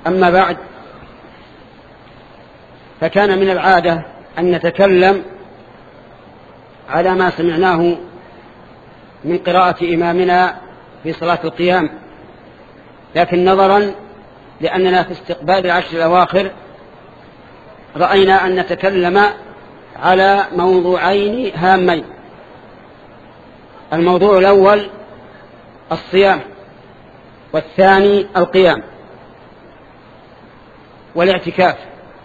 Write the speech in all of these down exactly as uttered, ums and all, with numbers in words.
أما بعد، فكان من العادة أن نتكلم على ما سمعناه من قراءة إمامنا في صلاة القيام، لكن نظرا لأننا في استقبال العشر الأواخر رأينا أن نتكلم على موضوعين هامين. الموضوع الأول الصيام، والثاني القيام والاعتكاف.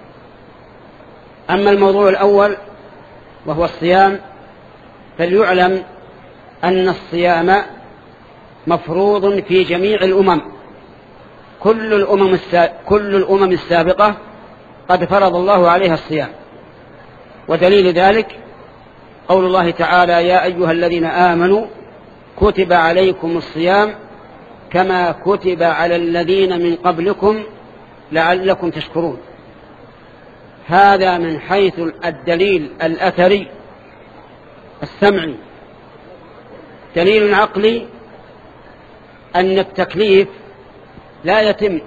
أما الموضوع الأول وهو الصيام، فليعلم أن الصيام مفروض في جميع الأمم. كل الأمم كل الأمم السابقة قد فرض الله عليها الصيام، ودليل ذلك قول الله تعالى: يا أيها الذين آمنوا كتب عليكم الصيام كما كتب على الذين من قبلكم لعلكم تشكرون. هذا من حيث الدليل الأثري السمعي. دليل عقلي أن التكليف لا يتم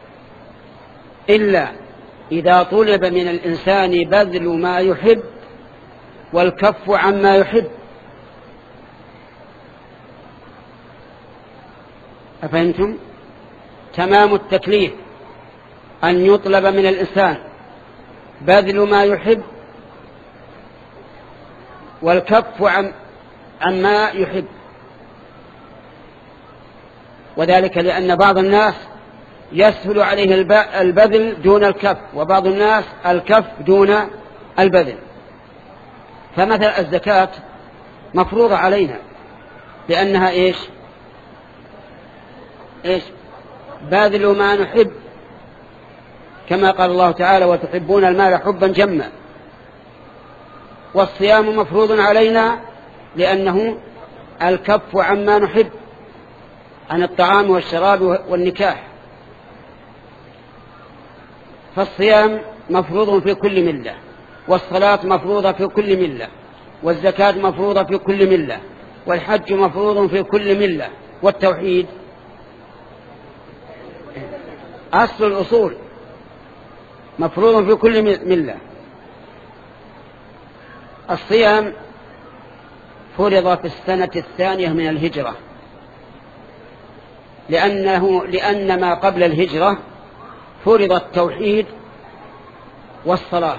إلا إذا طلب من الإنسان بذل ما يحب والكف عما يحب. أفهمتم؟ تمام التكليف أن يطلب من الإنسان بذل ما يحب والكف عن عما يحب، وذلك لأن بعض الناس يسهل عليه البذل دون الكف، وبعض الناس الكف دون البذل. فمثل الزكاة مفروضة علينا لأنها إيش إيش باذل ما نحب، كما قال الله تعالى: وتحبون المال حبا جما. والصيام مفروض علينا لأنه الكف عما نحب، عن الطعام والشراب والنكاح. فالصيام مفروض في كل ملة، والصلاة مفروضة في كل ملة، والزكاة مفروضة في كل ملة، والحج مفروض في كل ملة، والتوحيد أصل الأصول مفروض في كل ملة. الصيام فرض في السنة الثانية من الهجرة، لأنه لأن ما قبل الهجرة فرض التوحيد والصلاة،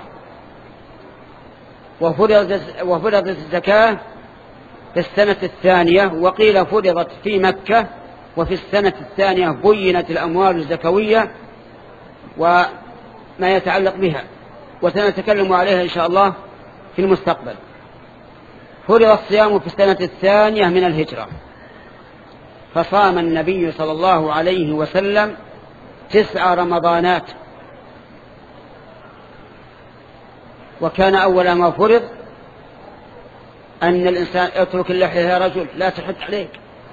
وفرضت الزكاة في السنة الثانية، وقيل فرضت في مكة، وفي السنة الثانية بينت الأموال الزكوية وما يتعلق بها، وسنتكلم عليها إن شاء الله في المستقبل. فرض الصيام في السنة الثانية من الهجرة، فصام النبي صلى الله عليه وسلم تسع رمضانات. وكان أول ما فرض أن الإنسان اترك اللحية يا رجل لا تحد عليك.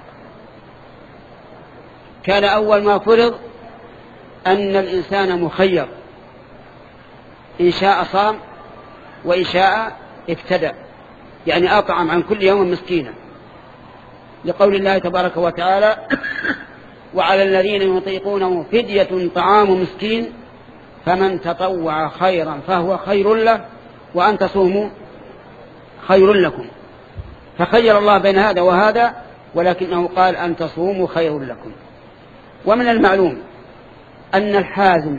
كان أول ما فرض أن الإنسان مخير، إن شاء صام وإن شاء ابتدأ، يعني أطعم عن كل يوم مسكينا، لقول الله تبارك وتعالى: وعلى الذين يطيقونه فدية طعام مسكين فمن تطوع خيرا فهو خير له وأن تصوموا خير لكم. فخير الله بين هذا وهذا، ولكنه قال أن تصوموا خير لكم. ومن المعلوم أن الحازم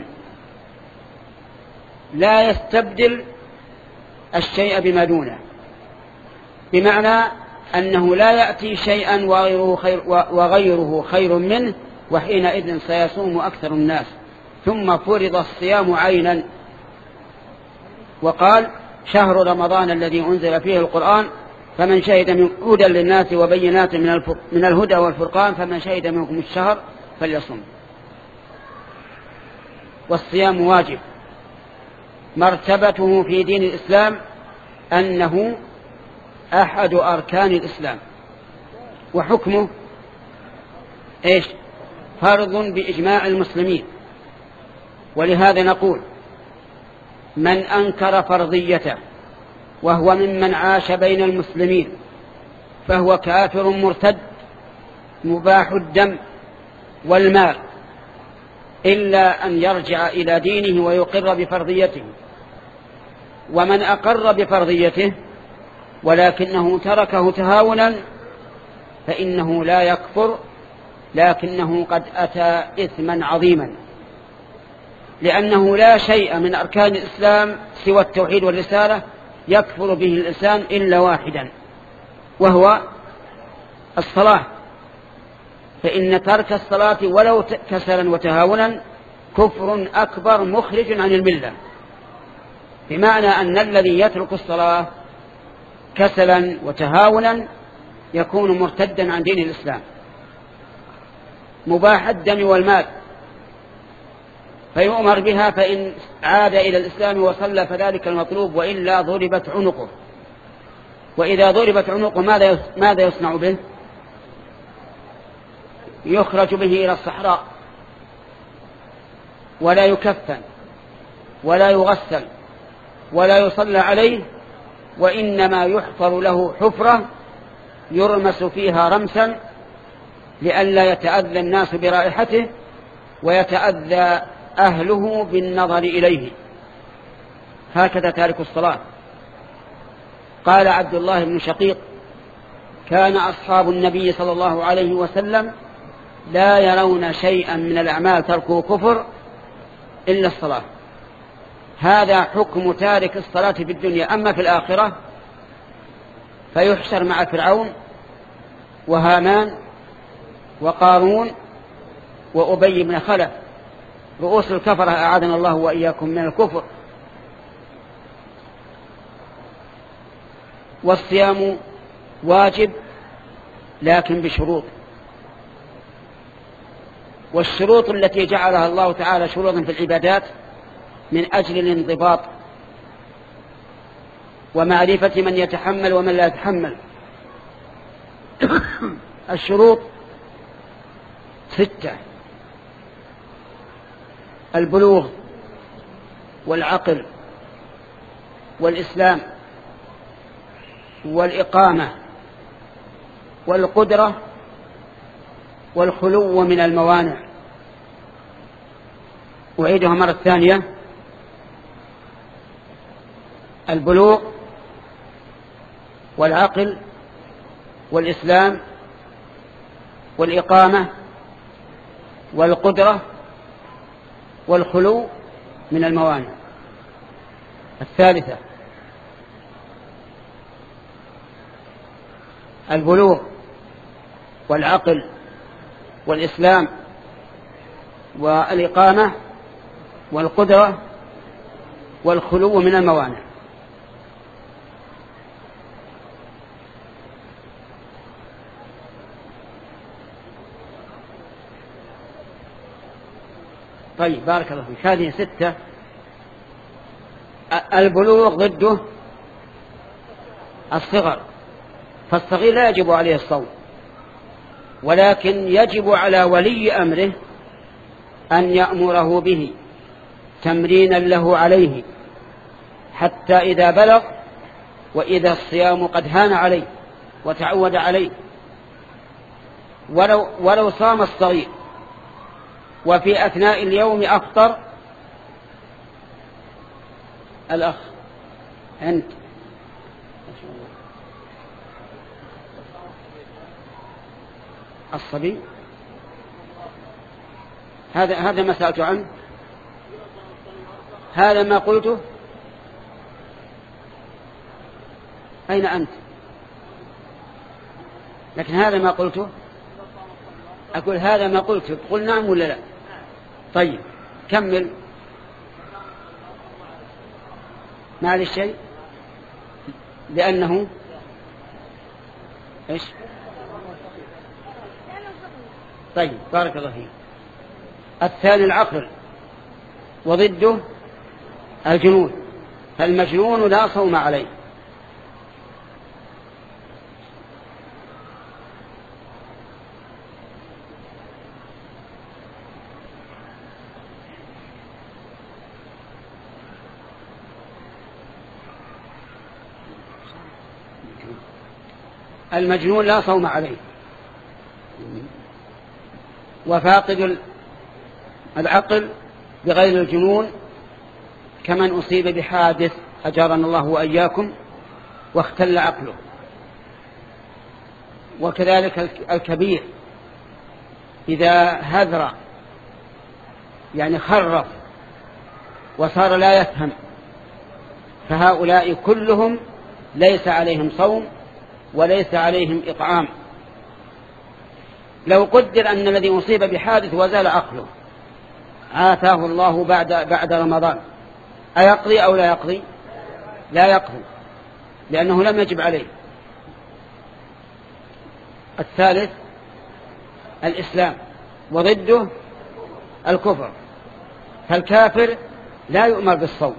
لا يستبدل الشيء بما دونه، بمعنى أنه لا يأتي شيئا وغيره خير, وغيره خير منه، وحينئذ سيصوم أكثر الناس. ثم فرض الصيام عينا، وقال: شهر رمضان الذي أنزل فيه القرآن فمن شهد من هدى للناس وبينات من الهدى والفرقان فمن شهد منكم الشهر فليصم. والصيام واجب، مرتبته في دين الإسلام أنه أحد أركان الإسلام، وحكمه إيش؟ فرض بإجماع المسلمين. ولهذا نقول: من أنكر فرضيته وهو ممن عاش بين المسلمين فهو كافر مرتد مباح الدم والمال. إلا أن يرجع إلى دينه ويقر بفرضيته. ومن أقر بفرضيته ولكنه تركه تهاونا فإنه لا يكفر، لكنه قد أتى إثما عظيما، لأنه لا شيء من أركان الإسلام سوى التوحيد والرسالة يكفر به الإنسان إلا واحدا، وهو الصلاة. فإن ترك الصلاة ولو كسلا وتهاونا كفر أكبر مخرج عن الملة، بمعنى أن الذي يترك الصلاة كسلا وتهاونا يكون مرتدا عن دين الإسلام، مباح الدم والمال، فيؤمر بها، فإن عاد إلى الإسلام وصلى فذلك المطلوب، وإلا ضربت عنقه. وإذا ضربت عنقه ماذا يصنع به؟ يخرج به إلى الصحراء ولا يكفن ولا يغسل ولا يصلى عليه، وإنما يحفر له حفرة يرمس فيها رمسا لئلا يتأذى الناس برائحته ويتأذى أهله بالنظر إليه. هكذا تارك الصلاة. قال عبد الله بن شقيق: كان أصحاب النبي صلى الله عليه وسلم لا يرون شيئا من الأعمال تركه كفر إلا الصلاة. هذا حكم تارك الصلاة في الدنيا. أما في الآخرة فيحشر مع فرعون وهامان وقارون وأبي بن خلف، رؤوس الكفرة أعاذنا الله وإياكم من الكفر. والصيام واجب لكن بشروط، والشروط التي جعلها الله تعالى شروطا في العبادات من أجل الانضباط ومعرفة من يتحمل ومن لا يتحمل. الشروط ستة: البلوغ والعقل والإسلام والإقامة والقدرة والخلو من الموانع. أعيدها مرة ثانية: البلوغ والعقل والإسلام والإقامة والقدرة والخلو من الموانع. الثالثة: البلوغ والعقل والإسلام والإقامة والقدرة والخلو من الموانع. طيب، بارك الله فيك. هذه ستة. البلوغ ضده الصغر، فالصغير لا يجب عليه الصوم، ولكن يجب على ولي أمره أن يأمره به تمرينا له عليه حتى إذا بلغ وإذا الصيام قد هان عليه وتعود عليه. ولو, ولو صام الصغير وفي أثناء اليوم أفطر، الأخ أنت الصبي، هذا هذا ما سألت عنه، هذا ما قلته. أين أنت؟ لكن هذا ما قلته، أقول هذا ما قلته، تقول نعم ولا لا؟ طيب كمل. ما عليه شيء لأنه إيش؟ طيب بارك الله فيك. الثاني العقل وضده الجنون، فالمجنون لا صوم عليه. المجنون لا صوم عليه. وفاقد العقل بغير الجنون كمن أصيب بحادث أجارنا الله وإياكم واختل عقله. وكذلك الكبير إذا هذر يعني خرف وصار لا يفهم، فهؤلاء كلهم ليس عليهم صوم وليس عليهم إطعام. لو قدر أن الذي أصيب بحادث وزال عقله عافاه الله بعد بعد رمضان، أيقضي أو لا يقضي؟ لا يقضي، لأنه لم يجب عليه. الثالث الإسلام وضده الكفر، فالكافر لا يؤمر بالصوم،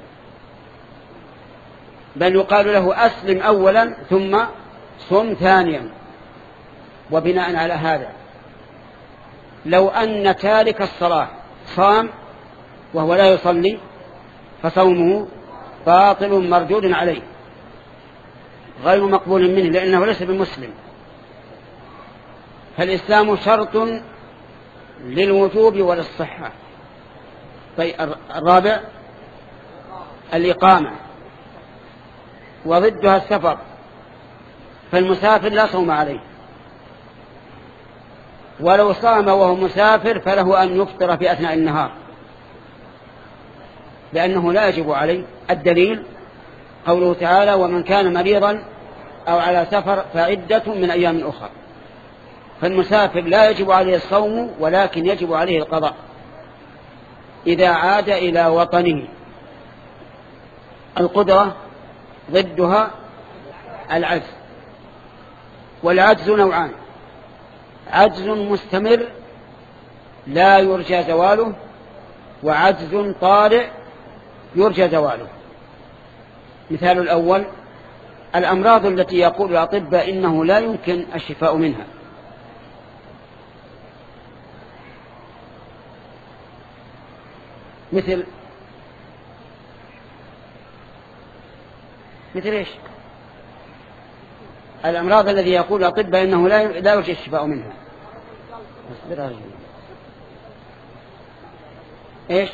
بل يقال له أسلم أولا ثم صم ثانيا. وبناء على هذا لو أن تارك الصلاة صام وهو لا يصلي فصومه باطل مردود عليه غير مقبول منه، لأنه ليس بمسلم. فالإسلام شرط للوجوب وللصحة. طيب الرابع الإقامة وضدها السفر، فالمسافر لا صوم عليه، ولو صام وهو مسافر فله أن يفطر في أثناء النهار لأنه لا يجب عليه. الدليل قوله تعالى ومن كان مريضا أو على سفر فعدة من أيام أخرى. فالمسافر لا يجب عليه الصوم ولكن يجب عليه القضاء إذا عاد إلى وطنه. القدرة ضدها العجز، والعجز نوعان: عجز مستمر لا يرجى زواله، وعجز طارئ يرجى زواله. مثال الأول الأمراض التي يقول الأطباء إنه لا يمكن الشفاء منها، مثل مثل إيش؟ الأمراض التي يقول الأطباء إنه لا يرجى الشفاء منها. إيش؟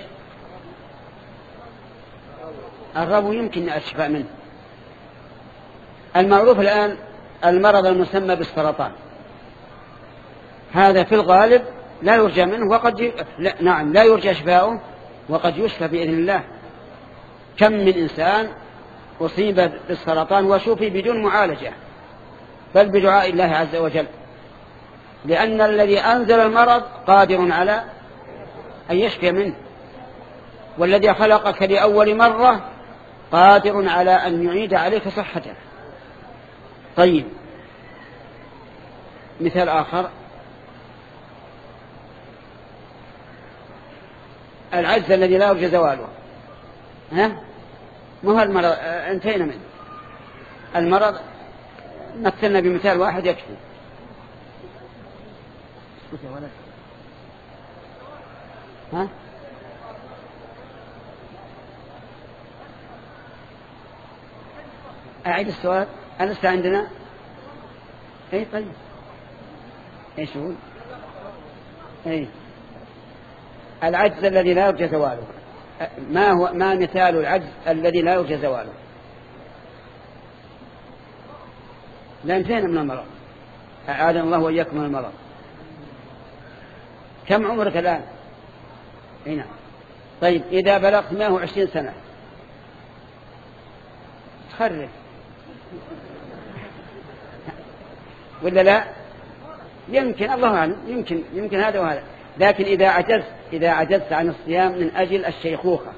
الربو يمكن الشفاء منه. المعروف الآن المرض المسمى بالسرطان، هذا في الغالب لا يرجى منه وقد ي... لا... نعم لا يرجى شفاؤه وقد يشفى بإذن الله. كم من إنسان أصيب بالسرطان وشفي بدون معالجة بل بدعاء الله عز وجل، لأن الذي أنزل المرض قادر على أن يشفي منه، والذي خلقك لأول مرة قادر على أن يعيد عليك صحته. طيب مثال آخر العجز الذي لا يرجى زواله. ها ما هو المرض؟ انتهينا منه. المرض مثلنا بمثال واحد يكفي. ها أعيد السؤال. ألست عندنا؟ أي طيب إيش هو؟ أي العجز الذي لا يرجى زواله. ما هو ما مثال العجز الذي لا يرجى زواله؟ لا انتهينا من المرض، أعاذنا الله وإياكم من المرض. كم عمرك الآن؟ هنا. طيب إذا بلغت مائة وعشرين سنة تخرج ولا لا؟ يمكن، الله أعلم، يمكن يمكن هذا وهذا. لكن إذا عجزت إذا عجزت عن الصيام من أجل الشيخوخة،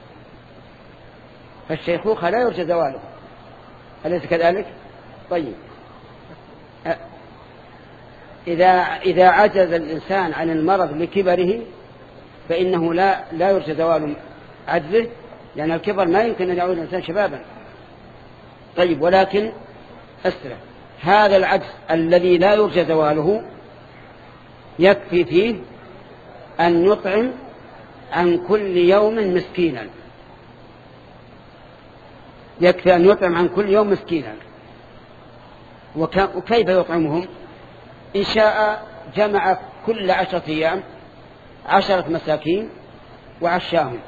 فالشيخوخة لا يرجى زواله، أليس كذلك؟ طيب إذا إذا عجز الإنسان عن المرض لكبره فإنه لا لا يرجى زوال عجزه، لأن الكبر ما يمكن أن يعود الإنسان شبابا. طيب ولكن أسرع هذا العجز الذي لا يرجى زواله يكفي فيه أن يطعم عن كل يوم مسكينا، يكفي أن يطعم عن كل يوم مسكينا. وكيف يطعمهم؟ إن شاء جمع كل عشرة أيام عشرة مساكين وعشاهم.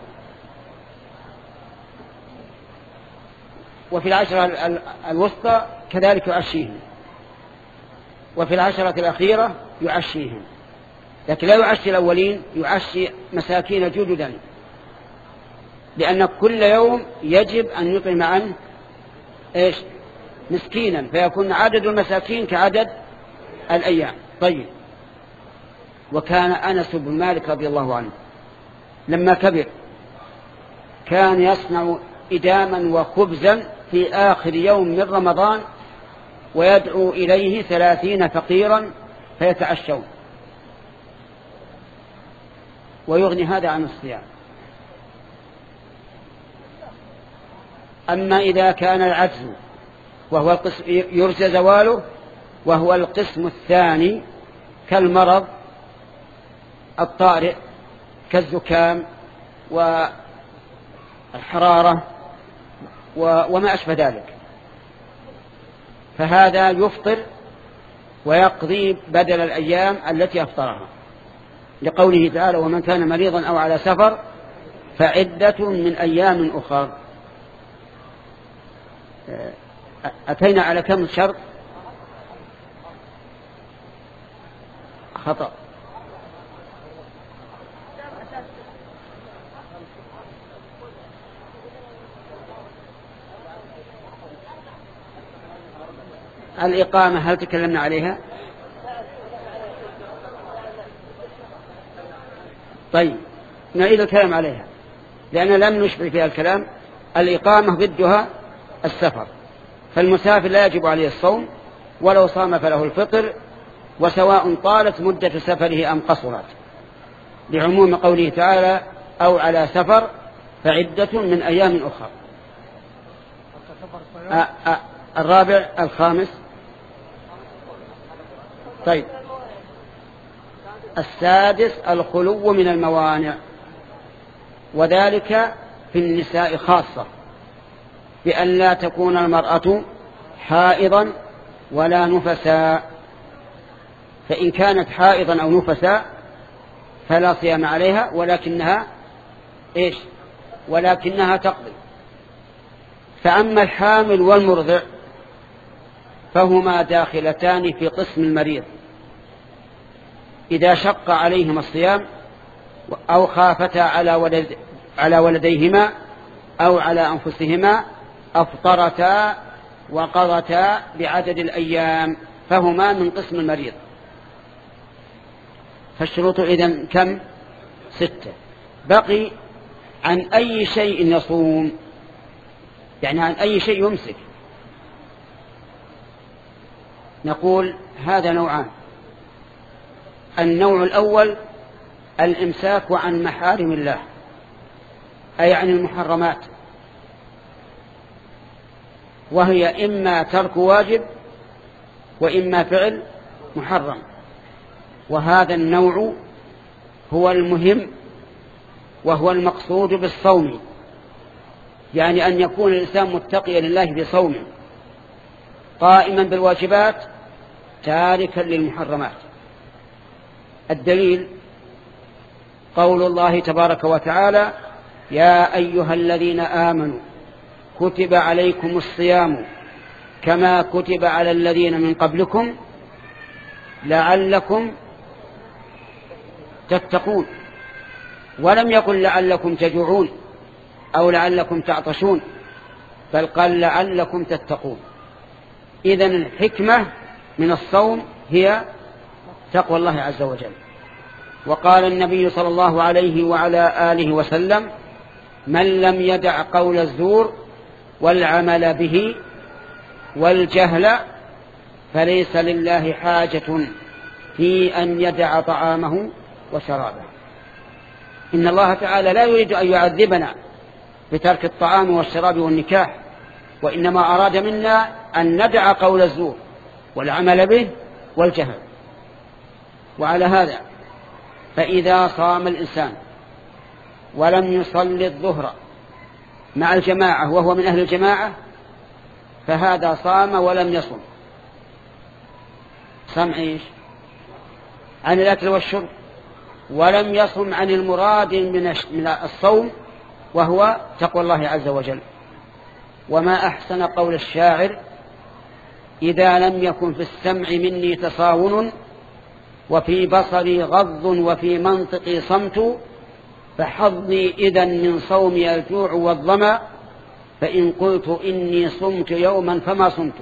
وفي العشرة الوسطى كذلك يعشيهم، وفي العشرة الأخيرة يعشيهم، لكن لا يعشي الأولين، يعشي مساكين جددا، لأن كل يوم يجب أن يطعم عنه إيش؟ مسكينا، فيكون عدد المساكين كعدد الأيام. طيب. وكان أنس بن مالك رضي الله عنه لما كبر كان يصنع إداما وخبزا في آخر يوم من رمضان، ويدعو إليه ثلاثين فقيرا فيتعشون، ويغني هذا عن الصيام. أما إذا كان العجز وهو القسم يرجى زواله، وهو القسم الثاني كالمرض الطارئ كالزكام والحرارة وما أشبه ذلك، فهذا يفطر ويقضي بدل الأيام التي أفطرها، لقوله تعالى: ومن كان مريضا أو على سفر فعدة من أيام أخر. أتينا على كم شرط؟ خطأ. الإقامة هل تكلمنا عليها؟ طيب نعيد الكلام عليها لأن لم نشبع فيها الكلام. الإقامة ضدها السفر، فالمسافر لا يجب عليه الصوم ولو صام فله الفطر، وسواء طالت مدة سفره أم قصرت، لعموم قوله تعالى: أو على سفر فعدة من أيام أخرى. الرابع الخامس. طيب السادس الخلو من الموانع، وذلك في النساء خاصة، بأن لا تكون المرأة حائضا ولا نفساء، فإن كانت حائضا أو نفساء فلا صيام عليها، ولكنها إيش؟ ولكنها تقضي. فأما الحامل والمرضع فهما داخلتان في قسم المريض، إذا شق عليهما الصيام أو خافتا على ولد على ولديهما أو على أنفسهما أفطرتا وقضتا بعدد الأيام، فهما من قسم المريض. فالشروط إذن كم؟ ستة. بقي عن أي شيء يصوم، يعني عن أي شيء يمسك. نقول هذا نوعان. النوع الأول الإمساك عن محارم الله، أي عن المحرمات، وهي إما ترك واجب وإما فعل محرم، وهذا النوع هو المهم وهو المقصود بالصوم، يعني أن يكون الإنسان متقيا لله بصومه، قائما بالواجبات تاركا للمحرمات. الدليل قول الله تبارك وتعالى: يا أيها الذين آمنوا كتب عليكم الصيام كما كتب على الذين من قبلكم لعلكم تتقون. ولم يقل لعلكم تجوعون أو لعلكم تعطشون، بل قال لعلكم تتقون. إذن الحكمة من الصوم هي تقوى الله عز وجل. وقال النبي صلى الله عليه وعلى آله وسلم: من لم يدع قول الزور والعمل به والجهل فليس لله حاجة في أن يدع طعامه وشرابه. إن الله تعالى لا يريد أن يعذبنا بترك الطعام والشراب والنكاح، وإنما أراد منا أن ندع قول الزور والعمل به والجهل. وعلى هذا فإذا صام الإنسان ولم يصلي الظهر مع الجماعة وهو من أهل الجماعة فهذا صام ولم يصم. صام إيش؟ عن الأكل والشرب ولم يصم عن المراد من الصوم وهو تقوى الله عز وجل. وما أحسن قول الشاعر: إذا لم يكن في السمع مني تصاون وفي بصري غض وفي منطقي صمت فحظي إذن من صومي الجوع والظمأ فإن قلت إني صمت يوما فما صمت.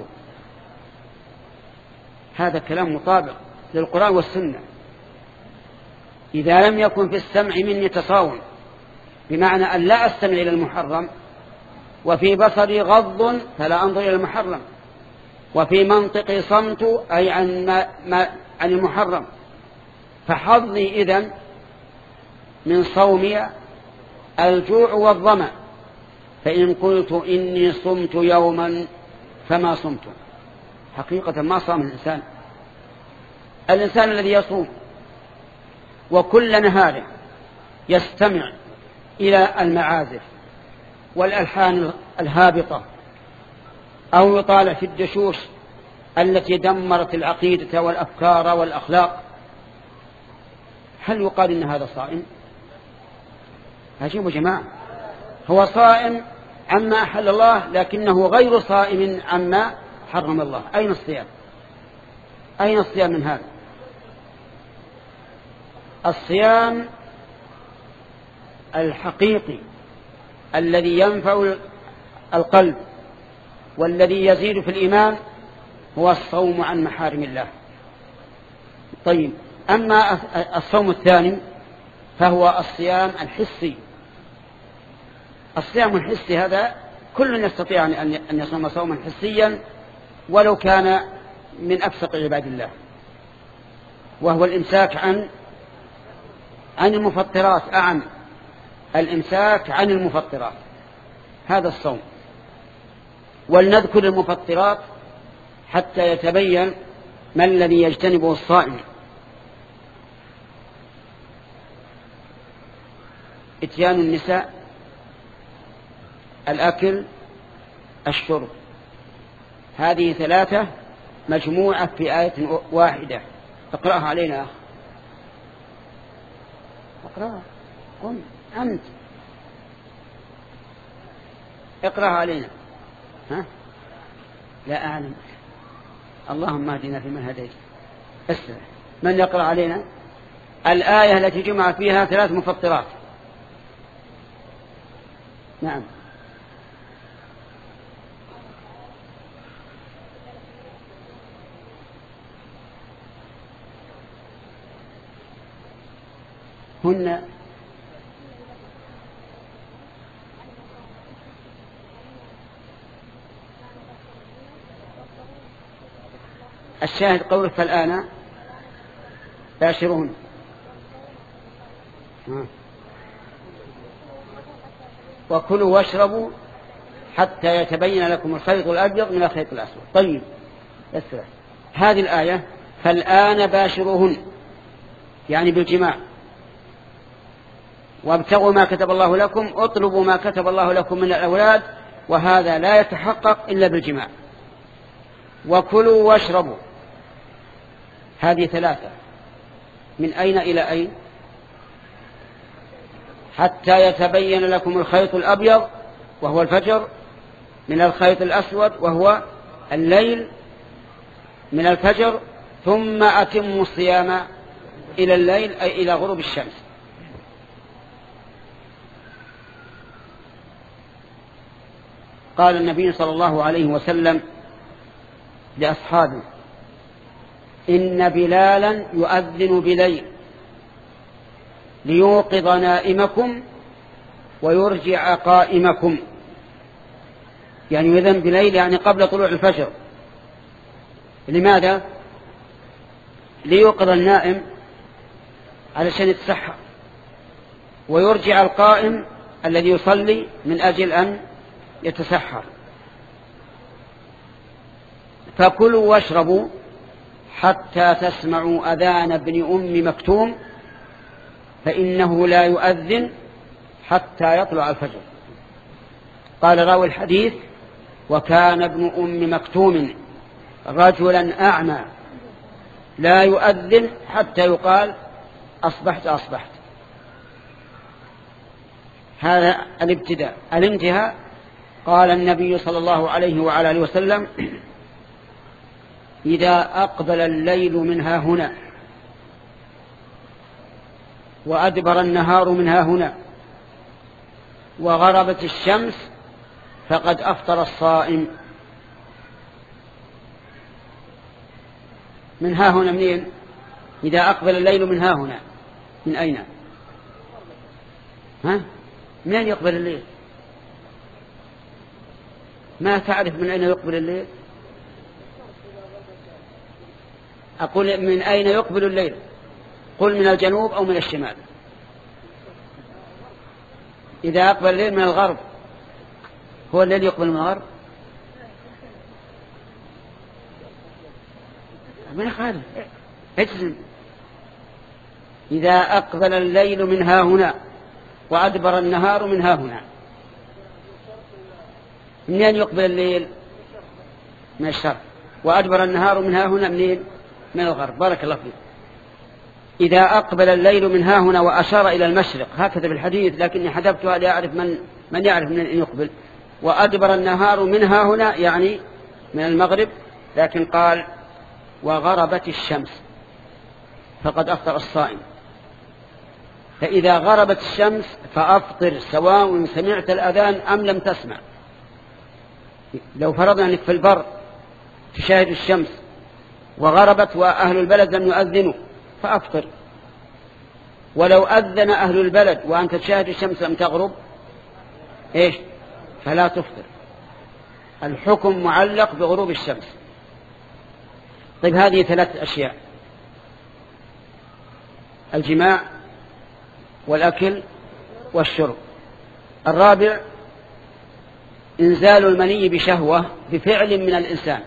هذا كلام مطابق للقرآن والسنة. إذا لم يكن في السمع مني تصاون بمعنى أن لا أستمع إلى المحرم، وفي بصري غض فلا أنظر إلى المحرم، وفي منطقي صمت أي عن, ما ما عن المحرم، فحظي إذن من صومي الجوع والظمأ فإن قلت إني صمت يوما فما صمت. حقيقة ما صام الإنسان. الإنسان الذي يصوم وكل نهاره يستمع إلى المعازف والألحان الهابطة أو يطالع في الدشوش التي دمرت العقيدة والأفكار والأخلاق، هل يقال إن هذا صائم؟ عجيب جماعة، هو صائم عما أحل الله لكنه غير صائم عما حرم الله. أين الصيام؟ أين الصيام من هذا؟ الصيام الحقيقي الذي ينفع القلب والذي يزيد في الإيمان هو الصوم عن محارم الله. طيب، أما الصوم الثاني فهو الصيام الحسي. الصيام الحسي هذا كل يستطيع أن يصوم صوما حسيا ولو كان من أفسق عباد الله، وهو الإمساك عن عن المفطرات. أعم الإمساك عن المفطرات هذا الصوم. ولنذكر المفطرات حتى يتبين ما الذي يجتنبه الصائم. اتيان النساء، الأكل، الشرب، هذه ثلاثة مجموعة في آية واحدة. اقرأها علينا. اقرأها. قم أنت اقرأها علينا. ها؟ لا أعلم. اللهم اهدنا فيمن هديت. اسمع، من يقرأ علينا الآية التي جمع فيها ثلاث مفطرات؟ نعم. هن الشاهد قوله فالآن باشرون. وكلوا واشربوا حتى يتبين لكم الخيط الأبيض من الخيط الأسود. طيب، اسمع هذه الآية: فالآن باشروهن، يعني بالجماع. وابتغوا ما كتب الله لكم، اطلبوا ما كتب الله لكم من الأولاد، وهذا لا يتحقق إلا بالجماع. وكلوا واشربوا، هذه ثلاثة، من أين إلى أين؟ حتى يتبين لكم الخيط الأبيض وهو الفجر من الخيط الأسود وهو الليل من الفجر، ثم أتموا الصيام إلى الليل أي إلى غروب الشمس. قال النبي صلى الله عليه وسلم لأصحابه: إن بلالا يؤذن بليل ليوقظ نائمكم ويرجع قائمكم. يعني يؤذن بليل يعني قبل طلوع الفجر. لماذا؟ ليوقظ النائم علشان يتسحر، ويرجع القائم الذي يصلي من أجل أن يتسحر. فكلوا واشربوا حتى تسمعوا أذان ابن أم مكتوم فإنه لا يؤذن حتى يطلع الفجر. قال راوي الحديث: وكان ابن أم مكتوم رجلا أعمى لا يؤذن حتى يقال أصبحت أصبحت. هذا الابتداء. الانتهاء قال النبي صلى الله عليه وعلى آله وسلم إذا أقبل الليل منها هنا وأدبر النهار منها هنا وغربت الشمس فقد أفطر الصائم. من ها هنا منين؟ إذا أقبل الليل من ها هنا، من أين؟ ها؟ منين يقبل الليل؟ ما تعرف من أين يقبل الليل؟ أقول من أين يقبل الليل؟ قل من الجنوب أو من الشمال. إذا أقبل الليل من الغرب، هو الليل يقبل من الغرب؟ من خالف اجزم. إذا أقبل الليل من ها هنا وأدبر النهار من ها هنا، منين يقبل الليل؟ من الشرق. وأدبر النهار من ها هنا منين؟ من الغرب. بارك الله فيك. إذا أقبل الليل من ها هنا وأشار إلى المشرق، هكذا في الحديث، لكني حذفتها لأعرف من من يعرف من يقبل. وأدبر النهار من ها هنا يعني من المغرب، لكن قال وغربت الشمس فقد أفطر الصائم. فإذا غربت الشمس فأفطر سواء سمعت الأذان أم لم تسمع. لو فرضنا أنك في البر تشاهد الشمس وغربت وأهل البلد لم يؤذنوا فأفطر، ولو أذن أهل البلد وأنت تشاهد الشمس لم تغرب إيش؟ فلا تفطر. الحكم معلق بغروب الشمس. طيب هذه ثلاث أشياء: الجماع والأكل والشرب. الرابع إنزال المني بشهوة بفعل من الإنسان.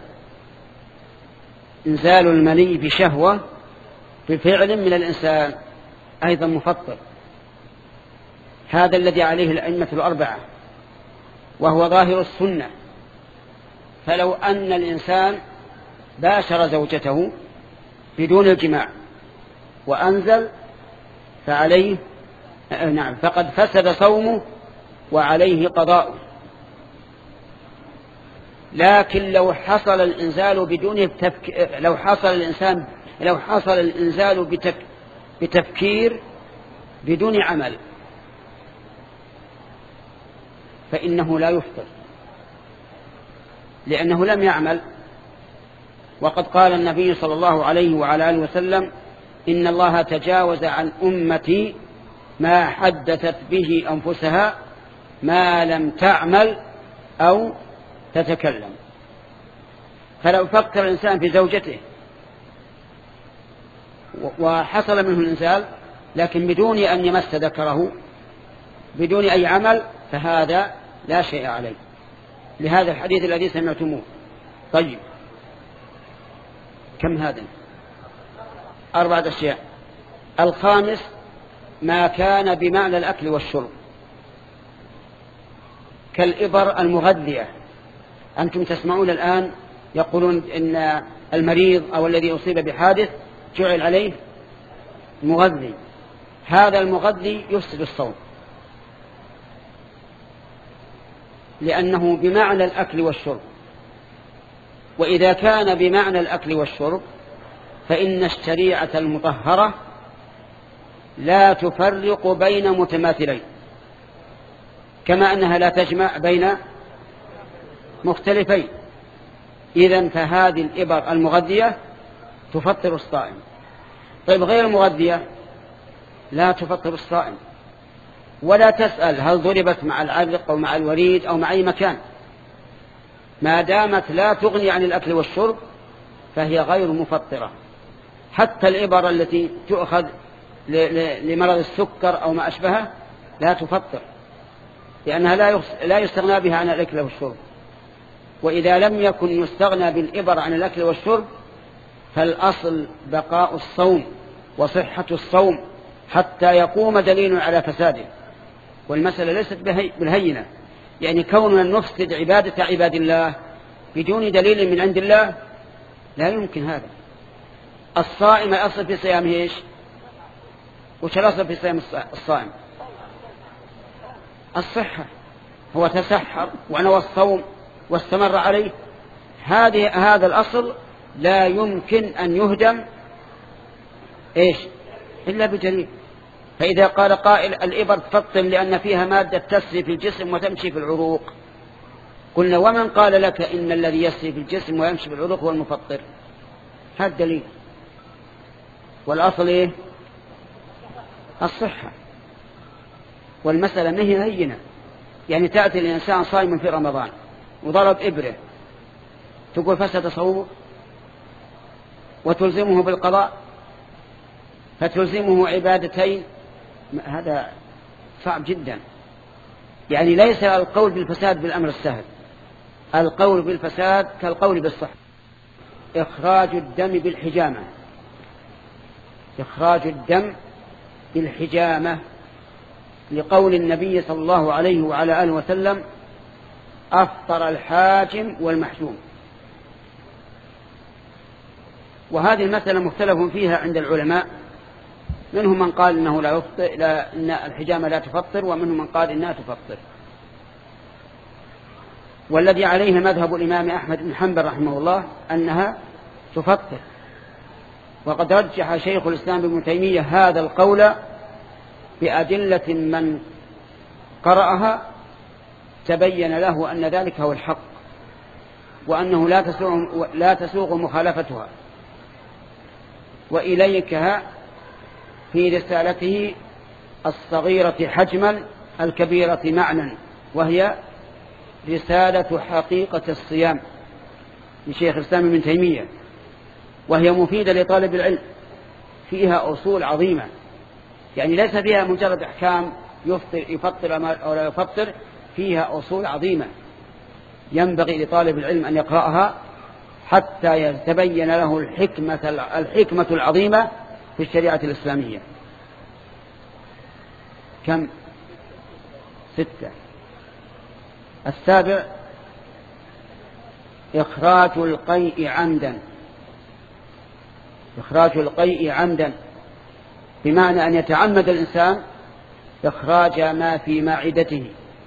إنزال المني بشهوة بفعل من الإنسان أيضا مفطر. هذا الذي عليه الأئمة الأربعة وهو ظاهر السنة. فلو أن الإنسان باشر زوجته بدون الجماع وأنزل فعليه نعم فقد فسد صومه وعليه قضاء. لكن لو حصل الإنزال بدون تفك... لو حصل الإنسان لو حصل الإنزال بتك... بتفكير بدون عمل فإنه لا يفطر، لأنه لم يعمل. وقد قال النبي صلى الله عليه وعلى آله وسلم إن الله تجاوز عن أمتي ما حدثت به أنفسها ما لم تعمل أو تتكلم. فلو فكر الإنسان في زوجته وحصل منه الإنزال لكن بدون أن يمس ذكره بدون أي عمل فهذا لا شيء عليه، لهذا الحديث الذي سمعتموه. طيب كم هذا؟ أربعة أشياء. الخامس ما كان بمعنى الأكل والشرب كالإبر المغذية. أنتم تسمعون الآن يقولون إن المريض أو الذي أصيب بحادث جعل عليه مغذي. هذا المغذي يفسد الصوم لأنه بمعنى الأكل والشرب. وإذا كان بمعنى الأكل والشرب فإن الشريعة المطهرة لا تفرق بين متماثلين، كما أنها لا تجمع بين مختلفين. إذن فهذه الإبر المغذية تفطر الصائم. طيب غير المغذية لا تفطر الصائم، ولا تسأل هل ضربت مع العلق أو مع الوريد أو مع أي مكان، ما دامت لا تغني عن الأكل والشرب فهي غير مفطرة. حتى الإبر التي تؤخذ لمرض السكر أو ما أشبهه لا تفطر، لأنها لا يستغنى بها عن الأكل والشرب. وإذا لم يكن يستغنى بالإبر عن الأكل والشرب فالأصل بقاء الصوم وصحة الصوم حتى يقوم دليل على فساده. والمسألة ليست بالهينة، يعني كوننا نفسد عبادة عباد الله بدون دليل من عند الله لا يمكن هذا. الصائم الأصل في صيامه إيش؟ وش الأصل في صيام الصائم؟ الصحة. هو تسحر ونوى الصوم واستمر عليه، هذه هذا الأصل لا يمكن أن يهدم إيش إلا بدليل. فإذا قال قائل الإبر تفطر لأن فيها مادة تسري في الجسم وتمشي في العروق، قلنا ومن قال لك إن الذي يسري في الجسم ويمشي في العروق هو المفطر؟ هذا دليل. والأصل إيه؟ الصحة. والمسألة ما هي هينة، يعني تأتي الإنسان صائم في رمضان وضرب إبره، تقول فسد صومه وتلزمه بالقضاء، فتلزمه عبادتين، هذا صعب جدا. يعني ليس القول بالفساد بالأمر السهل، القول بالفساد كالقول بالصحة. إخراج الدم بالحجامة، إخراج الدم بالحجامة، لقول النبي صلى الله عليه وعلى آله وسلم أفطر الحاجم والمحجوم. وهذه المسألة مختلف فيها عند العلماء، منهم من قال إنه لا يفطر، لا إن الحجامة لا تفطر، ومنهم من قال إنها تفطر. والذي عليه مذهب الإمام أحمد بن حنبل رحمه الله أنها تفطر. وقد رجح شيخ الإسلام ابن تيمية هذا القول بأدلة من قرأها تبين له أن ذلك هو الحق، وأنه لا تسوغ, لا تسوغ مخالفتها. وإليكها في رسالته الصغيرة حجما الكبيرة معنى، وهي رسالة حقيقة الصيام لشيخ الإسلام ابن تيمية، وهي مفيدة لطالب العلم، فيها أصول عظيمة، يعني ليس فيها مجرد أحكام يفطر يفطر أو لا يفطر، فيها أصول عظيمة ينبغي لطالب العلم أن يقرأها حتى يتبين له الحكمة الحكمة العظيمة في الشريعة الإسلامية. كم؟ ستة. السابع إخراج القيء عمدا، إخراج القيء عمدا بمعنى أن يتعمد الإنسان إخراج ما في معدته،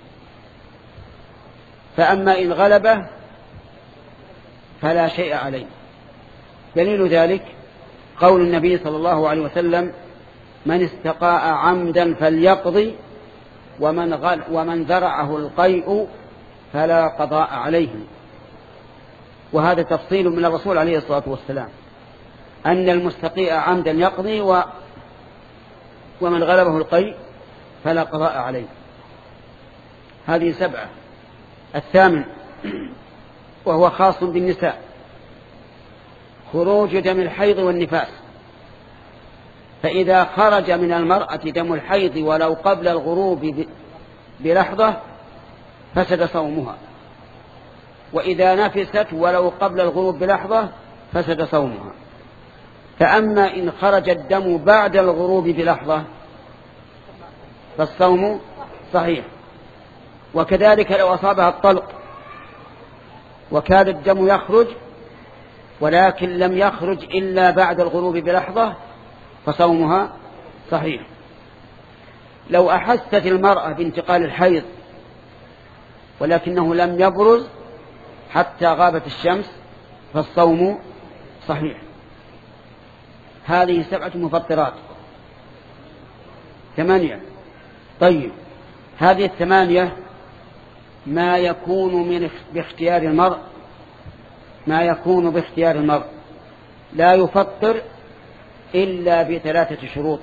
فأما إن غلبه فلا شيء عليه. دليل ذلك قول النبي صلى الله عليه وسلم من استقاء عمدا فليقضي ومن, غل ومن ذرعه القيء فلا قضاء عليه. وهذا تفصيل من الرسول عليه الصلاة والسلام أن المستقيء عمدا يقضي و ومن غلبه القيء فلا قضاء عليه. هذه سبعة. الثامن وهو خاص بالنساء خروج دم الحيض والنفاس، فإذا خرج من المرأة دم الحيض ولو قبل الغروب بلحظة فسد صومها، وإذا نفست ولو قبل الغروب بلحظة فسد صومها. فأما إن خرج الدم بعد الغروب بلحظة فالصوم صحيح. وكذلك لو أصابها الطلق وكاد الدم يخرج ولكن لم يخرج إلا بعد الغروب بلحظة فصومها صحيح. لو أحست المرأة بانتقال الحيض ولكنه لم يبرز حتى غابت الشمس فالصوم صحيح. هذه سبعة مفطرات. ثمانية. طيب هذه الثمانية ما يكون من باختيار المرء، ما يكون باختيار المرء لا يفطر إلا بثلاثة شروط.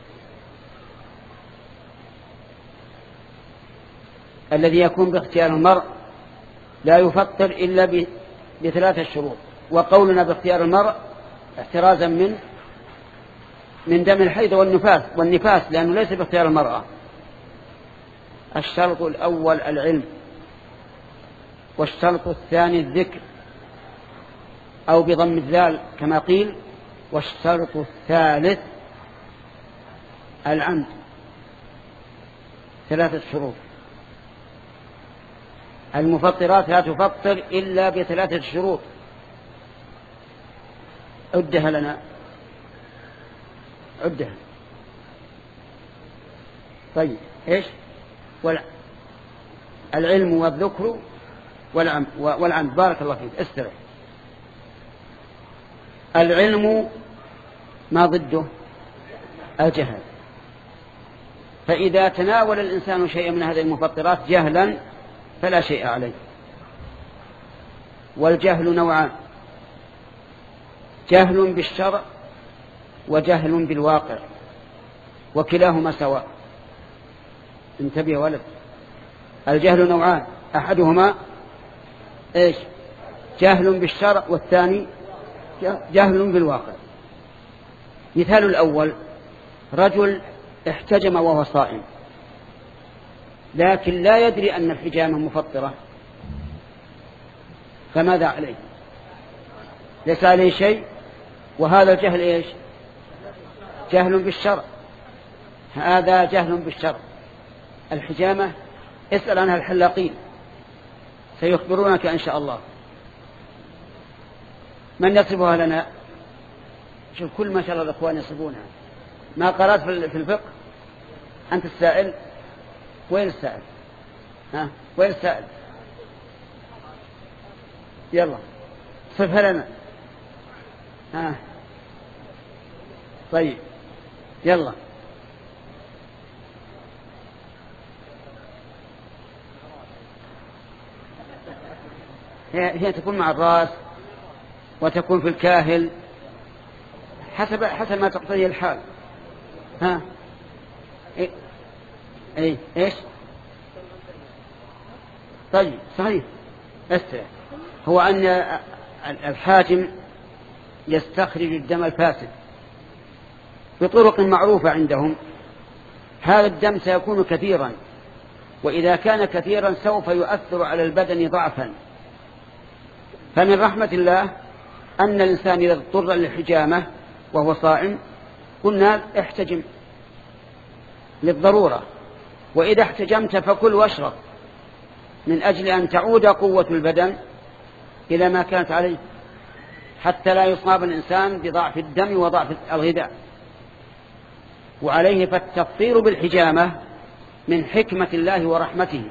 الذي يكون باختيار المرء لا يفطر إلا بثلاثة شروط. وقولنا باختيار المرء احترازا من من دم الحيض والنفاس والنفاس لأنه ليس باختيار المرأة. الشرط الأول العلم، والشرط الثاني الذكر أو بضم الذال كما قيل، والشرط الثالث العمد. ثلاثة شروط. المفطرات لا تفطر إلا بثلاثة شروط. عدها لنا، عدها. طيب إيش؟ العلم والذكر والعمد والعمد. بارك الله فيك. استرح. العلم ما ضده؟ الجهل. فإذا تناول الإنسان شيئا من هذه المفطرات جهلا فلا شيء عليه. والجهل نوعان: جهل بالشرع وجهل بالواقع، وكلاهما سواء. انتبه يا ولد. الجهل نوعان: أحدهما إيش؟ جهل بالشرع، والثاني جهل بالواقع. مثال الأول: رجل احتجم وهو صائم، لكن لا يدري أن الحجامة مفطرة، فماذا عليه؟ ليس عليه شيء. وهذا الجهل إيش؟ جهل بالشرع. هذا جهل بالشرع. الحجامة اسأل عنها الحلاقين سيخبرونك إن شاء الله. من يصفها لنا؟ شوف كل ما شاء الله الأخوان يصفونها. ما قرأت في الفقه؟ أنت السائل؟ وين السائل؟ ها؟ وين السائل؟ يلا صفها لنا. ها طيب يلا. هي, هي تكون مع الرأس وتكون في الكاهل حسب حسب ما تقتضي الحال. ها اي ايه؟ ايش؟ طيب صحيح. استرح. هو أن الحاجم يستخرج الدم الفاسد بطرق معروفة عندهم. هذا الدم سيكون كثيرا، وإذا كان كثيرا سوف يؤثر على البدن ضعفا. فمن رحمة الله أن الإنسان إذا اضطر للحجامة وهو صائم قلنا احتجم للضرورة، وإذا احتجمت فكل واشرب من أجل أن تعود قوة البدن إلى ما كانت عليه، حتى لا يصاب الإنسان بضعف الدم وضعف الغذاء. وعليه فالتفطير بالحجامة من حكمة الله ورحمته.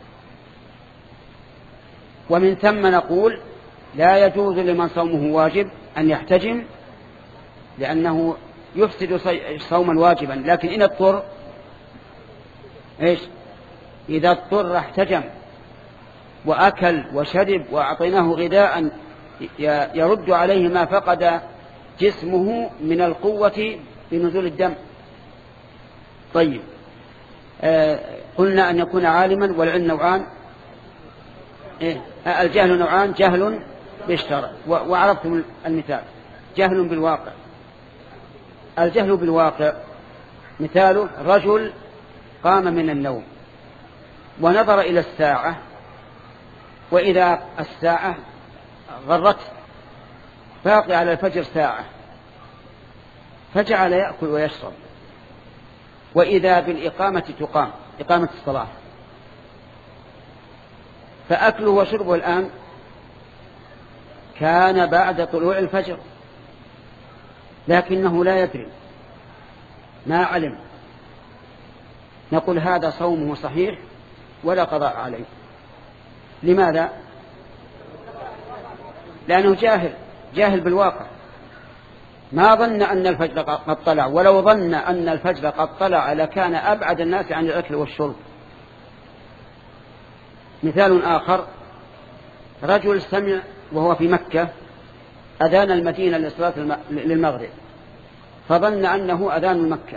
ومن ثم نقول لا يجوز لمن صومه واجب أن يحتجم، لأنه يفسد صوما واجبا. لكن إن اضطر إيش؟ إذا اضطر احتجم وأكل وشرب وأعطيناه غذاء يرد عليه ما فقد جسمه من القوة بنزول الدم. طيب آه قلنا أن يكون عالما، والعلم نوعان. إيه؟ الجهل نوعان: جهل بالشرع، وعرفتم المثال، جهل بالواقع. الجهل بالواقع مثاله: رجل قام من النوم ونظر إلى الساعة، وإذا الساعة غرته باقي على الفجر ساعة، فجعل يأكل ويشرب، وإذا بالإقامة تقام إقامة الصلاة، فأكله وشربه الآن كان بعد طلوع الفجر، لكنه لا يدري، ما علم. نقول هذا صومه صحيح ولا قضاء عليه. لماذا؟ لأنه جاهل جاهل بالواقع، ما ظن أن الفجر قد طلع، ولو ظن أن الفجر قد طلع لكان أبعد الناس عن الأكل والشرب. مثال آخر: رجل سمع وهو في مكة أذان المدينة للصلاة للمغرب، فظن أنه أذان مكة،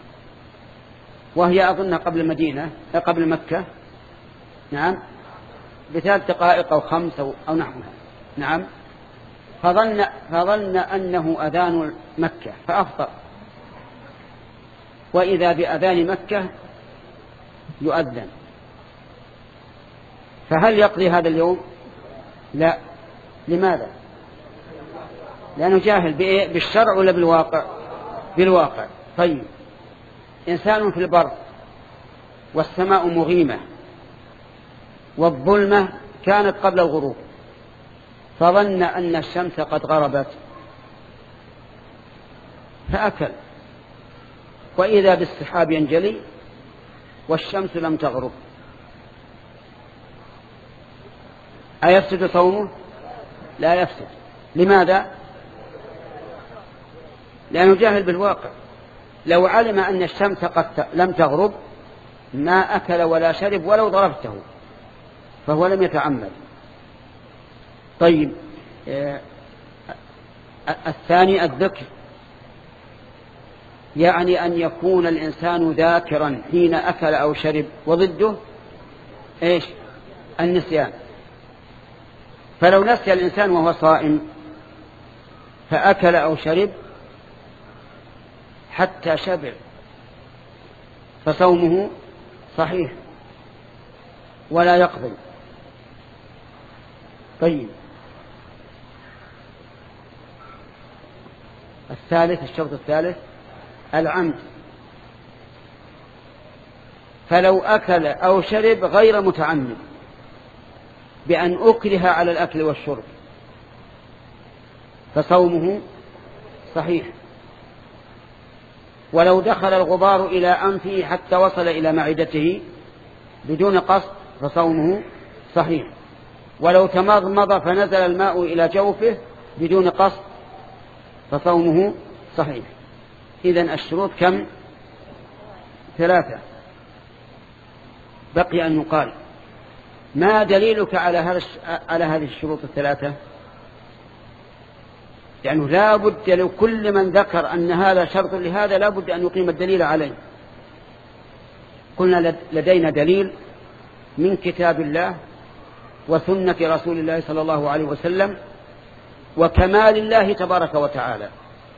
وهي أظن قبل المدينة قبل مكة نعم بثلاث دقائق أو خمس أو نحوها نعم، فظن, فظن أنه أذان مكة فأفطر، وإذا بأذان مكة يؤذن، فهل يقضي هذا اليوم؟ لا. لماذا؟ لأنه جاهل بالشرع ولا بالواقع؟ بالواقع. طيب إنسان في البر والسماء مغيمة والظلمة كانت قبل الغروب، فظن أن الشمس قد غربت فأكل، وإذا بالسحاب ينجلي والشمس لم تغرب أيفسد صومه؟ لا يفسد. لماذا؟ لأنه جاهل بالواقع. لو علم أن الشمس قد لم تغرب ما أكل ولا شرب ولو ضربته، فهو لم يتعمد. طيب آه الثاني الذكر، يعني أن يكون الإنسان ذاكرا حين أكل أو شرب، وضده إيش؟ النسيان. فلو نسي الإنسان وهو صائم فأكل أو شرب حتى شبع فصومه صحيح ولا يقضي. طيب الثالث، الشرط الثالث العمد. فلو أكل أو شرب غير متعمد بأن أكره على الأكل والشرب فصومه صحيح. ولو دخل الغبار إلى أنفه حتى وصل إلى معدته بدون قصد فصومه صحيح. ولو تمضمض فنزل الماء إلى جوفه بدون قصد فصومه صحيح. إذن الشروط كم؟ ثلاثة. بقي أن يقال ما دليلك على على هذه الشروط الثلاثة؟ يعني لا بد لكل من ذكر أن هذا شرط لهذا لا بد أن يقيم الدليل عليه. قلنا لدينا دليل من كتاب الله وسنة رسول الله صلى الله عليه وسلم وكمال الله تبارك وتعالى.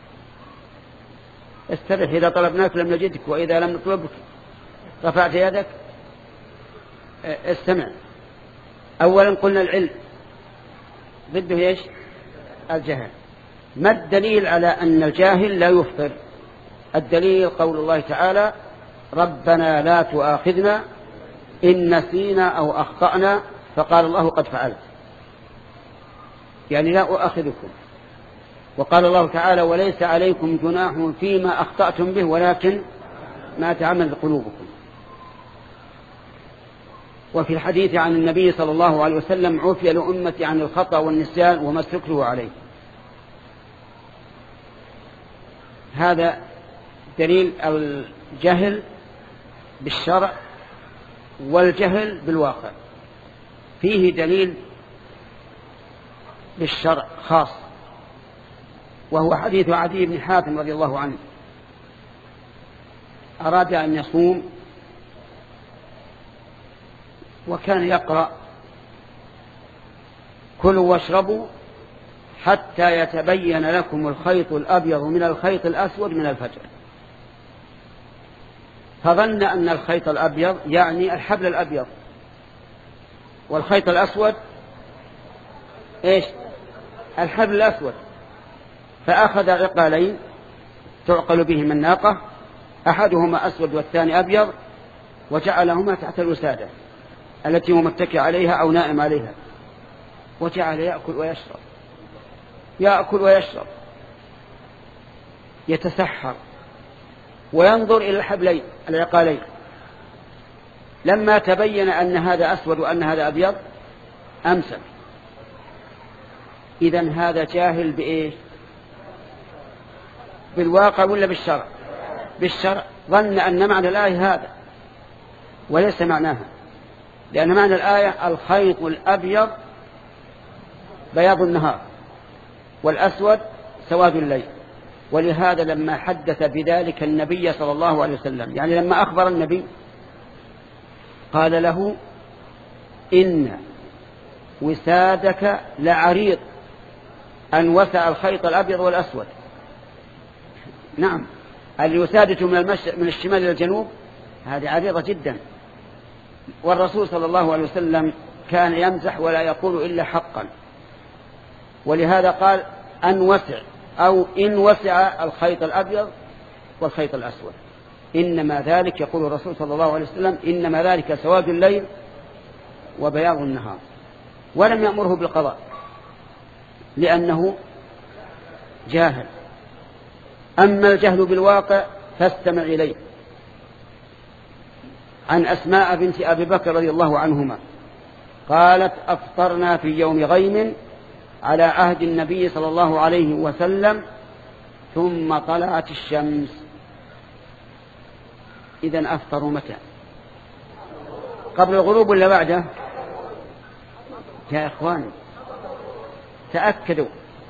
استرح، إذا طلبناك لم نجدك وإذا لم نطلبك رفعت يدك. استمع. أولا قلنا العلم ضده ايش؟ الجهل. ما الدليل على أن الجاهل لا يفطر؟ الدليل قول الله تعالى ربنا لا تؤاخذنا إن نسينا أو أخطأنا، فقال الله قد فعلت، يعني لا أؤاخذكم. وقال الله تعالى وليس عليكم جناح فيما أخطأتم به ولكن ما تعمد قلوبكم. وفي الحديث عن النبي صلى الله عليه وسلم عفي لأمتي عن الخطأ والنسيان وما استكرهوا عليه. هذا دليل الجهل بالشرع والجهل بالواقع. فيه دليل بالشرع خاص وهو حديث عدي بن حاتم رضي الله عنه. أراد أن يصوم وكان يقرأ كلوا واشربوا حتى يتبين لكم الخيط الأبيض من الخيط الأسود من الفجر، فظن أن الخيط الأبيض يعني الحبل الأبيض والخيط الأسود إيش؟ الحبل الأسود. فأخذ عقالين تعقل بهما الناقة، أحدهما أسود والثاني أبيض، وجعلهما تحت الوسادة التي هو متكئ عليها أو نائم عليها، وجعل يأكل ويشرب يأكل ويشرب يتسحر وينظر إلى الحبلين العقالين. لما تبين أن هذا أسود وأن هذا أبيض أمسك. إذن هذا جاهل بإيه؟ بالواقع ولا بالشرع؟ بالشرع. ظن أن معنى الآية هذا وليس معناها، لأن معنى الآية الخيط الأبيض بياض النهار والأسود سواد الليل. ولهذا لما حدث بذلك النبي صلى الله عليه وسلم، يعني لما أخبر النبي قال له إن وسادك لعريض أن وسع الخيط الأبيض والأسود. نعم، الوسادة من, من الشمال إلى الجنوب هذه عريضة جدا. والرسول صلى الله عليه وسلم كان يمزح ولا يقول إلا حقا، ولهذا قال أن وسع أو إن وسع الخيط الأبيض والخيط الأسود. إنما ذلك يقول الرسول صلى الله عليه وسلم إنما ذلك سواد الليل وبياض النهار، ولم يأمره بالقضاء لأنه جاهل. أما الجهل بالواقع فاستمع إليه. عن أسماء بنت أبي بكر رضي الله عنهما قالت أفطرنا في يوم غيم على عهد النبي صلى الله عليه وسلم ثم طلعت الشمس. إذن أفطروا متى؟ قبل الغروب ولا بعده؟ يا إخواني تأكدوا.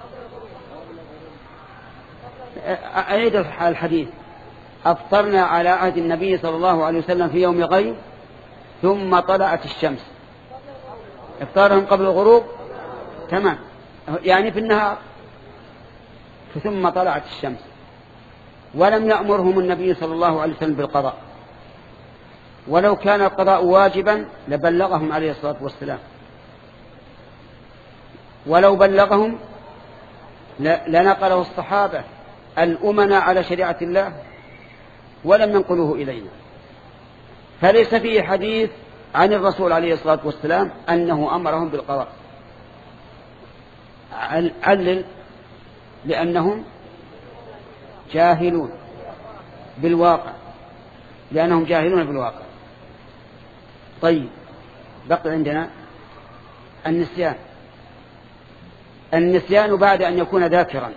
أعيد الحديث. أفطرنا على عهد النبي صلى الله عليه وسلم في يوم غيم ثم طلعت الشمس. إفطارهم قبل الغروب تمام، يعني في النهار، ثم طلعت الشمس. ولم يأمرهم النبي صلى الله عليه وسلم بالقضاء، ولو كان القضاء واجبا لبلغهم عليه الصلاة والسلام، ولو بلغهم لنقله الصحابة الأمنا على شريعة الله ولم ينقلوه إلينا. فليس فيه حديث عن الرسول عليه الصلاة والسلام أنه أمرهم بالقضاء. علل لأنهم جاهلون بالواقع، لأنهم جاهلون بالواقع. طيب، بقي عندنا النسيان. النسيان بعد أن يكون ذاكرا.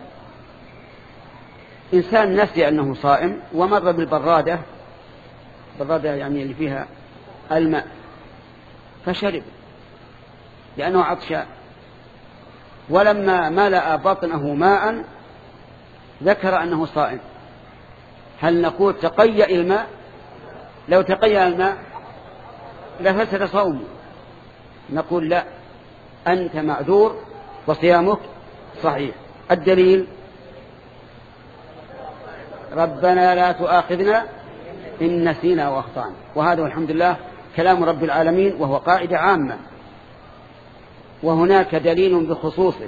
إنسان نسي أنه صائم ومر بالبرادة، البرادة يعني اللي فيها الماء، فشرب لأنه عطشان، ولما ملأ بطنه ماء ذكر أنه صائم. هل نقول تقيأ الماء؟ لو تقيأ الماء لفسد صومه. نقول لا، أنت معذور وصيامك صحيح. الدليل ربنا لا تؤاخذنا إن نسينا وأخطأنا، وهذا والحمد لله كلام رب العالمين، وهو قاعدة عامة، وهناك دليل بخصوصه.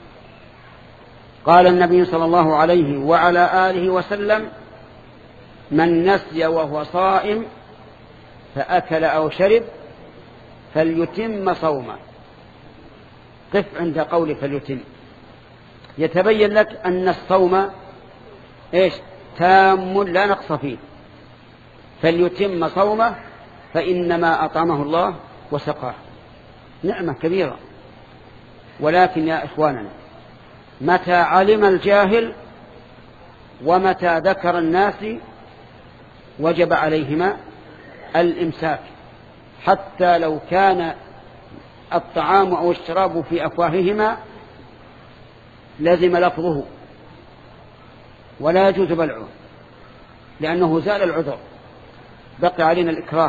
قال النبي صلى الله عليه وعلى آله وسلم: من نسي وهو صائم فأكل أو شرب فليتم صومه. قف عند قول فليتم، يتبين لك أن الصوم إيش؟ تام لا نقص فيه. فليتم صومه فإنما أطعمه الله وسقاه. نعمة كبيرة. ولكن يا إخواننا، متى علم الجاهل ومتى ذكر الناس وجب عليهما الإمساك، حتى لو كان الطعام أو الشراب في أفواههما لازم لفظه ولا يجوز بلعه، لأنه زال العذر، بقي علينا الإكراه